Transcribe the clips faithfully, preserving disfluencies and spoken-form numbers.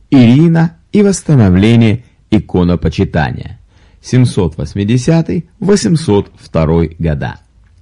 Ирина и восстановление иконопочитания семьсот восьмидесятый — восемьсот второй года.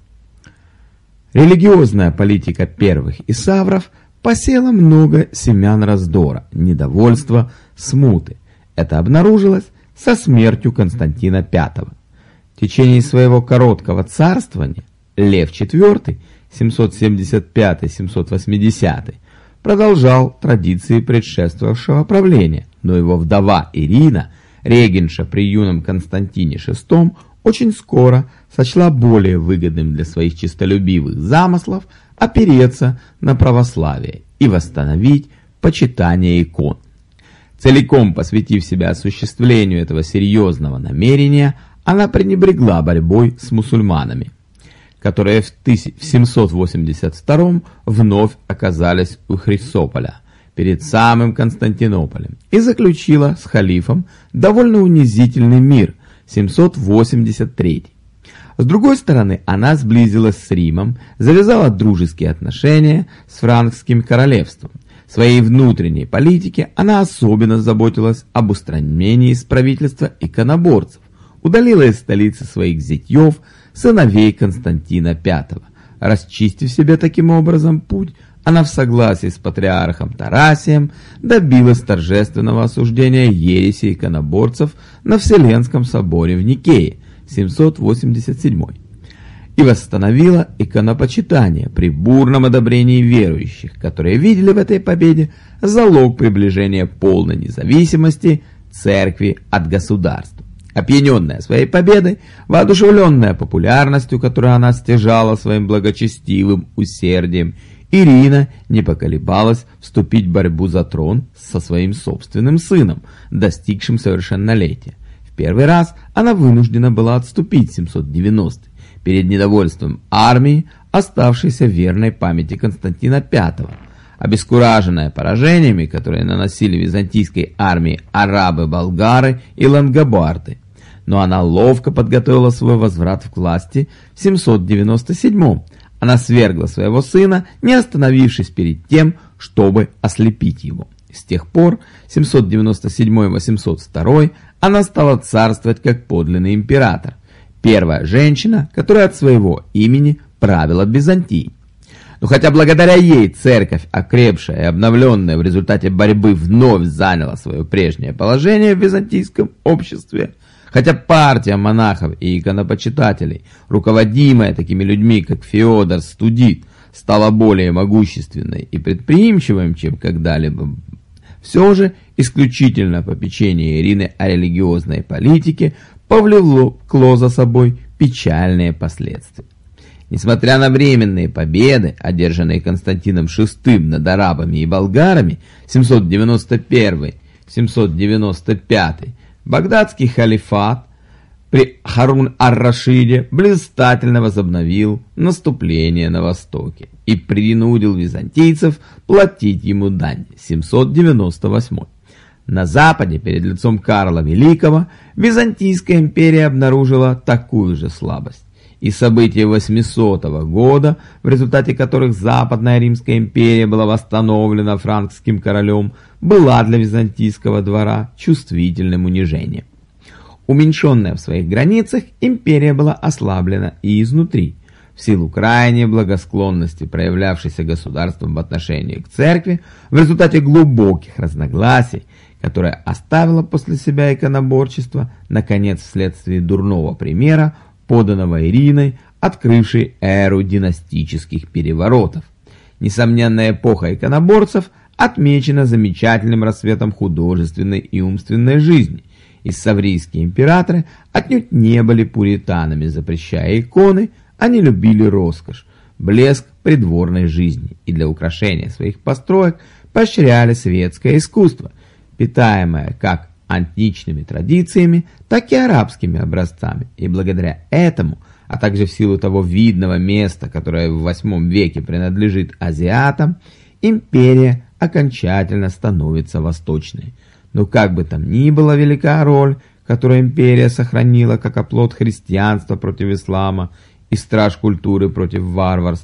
Религиозная политика первых исавров посеяла много семян раздора, недовольства, смуты. Это обнаружилось со смертью Константина Пятого. В течение своего короткого царствования Лев четвёртый семьсот семьдесят пятый — семьсот восьмидесятый продолжал традиции предшествовавшего правления, но его вдова Ирина, регенша при юном Константине шестом, очень скоро сочла более выгодным для своих честолюбивых замыслов опереться на православие и восстановить почитание икон. Целиком посвятив себя осуществлению этого серьезного намерения, она пренебрегла борьбой с мусульманами, которые в семьсот восемьдесят втором вновь оказались у Хрисополя, перед самым Константинополем, и заключила с халифом довольно унизительный мир семьсот восемьдесят третий. С другой стороны, она сблизилась с Римом, завязала дружеские отношения с франкским королевством. В своей внутренней политике она особенно заботилась об устранении из правительства иконоборцев, удалила из столицы своих зятьев, сыновей Константина Пятого. Расчистив себе таким образом путь, она в согласии с патриархом Тарасием добилась торжественного осуждения ереси иконоборцев на Вселенском соборе в Никее семьсот восемьдесят седьмой и восстановила иконопочитание при бурном одобрении верующих, которые видели в этой победе залог приближения полной независимости церкви от государства. Опьяненная своей победой, воодушевленная популярностью, которую она стяжала своим благочестивым усердием, Ирина не поколебалась вступить в борьбу за трон со своим собственным сыном, достигшим совершеннолетия. В первый раз она вынуждена была отступить в семьсот девяностый перед недовольством армии, оставшейся верной памяти Константина Пятого. Обескураженная поражениями, которые наносили византийской армии арабы, болгары и лангобарды, но она ловко подготовила свой возврат к власти в семьсот девяносто седьмом. Она свергла своего сына, не остановившись перед тем, чтобы ослепить его. С тех пор, семьсот девяносто седьмой — восемьсот второй, она стала царствовать как подлинный император, первая женщина, которая от своего имени правила Византией. Но хотя благодаря ей церковь, окрепшая и обновленная в результате борьбы, вновь заняла свое прежнее положение в византийском обществе, хотя партия монахов и иконопочитателей, руководимая такими людьми, как Феодор Студит, стала более могущественной и предприимчивой, чем когда-либо, все же исключительно попечение Ирины о религиозной политике повлекло за собой печальные последствия. Несмотря на временные победы, одержанные Константином шестым над арабами и болгарами семьсот девяносто первый — семьсот девяносто пятый, багдадский халифат при Харун-ар-Рашиде блистательно возобновил наступление на востоке и принудил византийцев платить ему дань семьсот девяносто восьмой. На западе, перед лицом Карла Великого, Византийская империя обнаружила такую же слабость. И события восьмисотого года, в результате которых Западная Римская империя была восстановлена франкским королем, была для византийского двора чувствительным унижением. Уменьшенная в своих границах, империя была ослаблена и изнутри, в силу крайней благосклонности, проявлявшейся государством в отношении к церкви, в результате глубоких разногласий, которое оставило после себя иконоборчество, наконец, вследствие дурного примера, поданного Ириной, открывшей эру династических переворотов. Несомненная эпоха иконоборцев отмечена замечательным расцветом художественной и умственной жизни. Иссаврийские императоры отнюдь не были пуританами, запрещая иконы, они любили роскошь, блеск придворной жизни и для украшения своих построек поощряли светское искусство, питаемое как античными традициями, так и арабскими образцами, и благодаря этому, а также в силу того видного места, которое в восьмом веке принадлежит азиатам, империя окончательно становится восточной. Но как бы там ни была велика роль, которую империя сохранила как оплот христианства против ислама и страж культуры против варварства,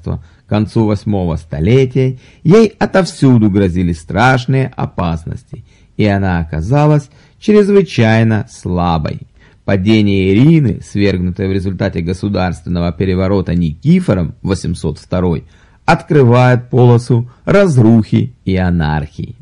концу восьмого столетия ей отовсюду грозили страшные опасности, и она оказалась чрезвычайно слабой. Падение Ирины, свергнутой в результате государственного переворота Никифором восемьсот второй, открывает полосу разрухи и анархии.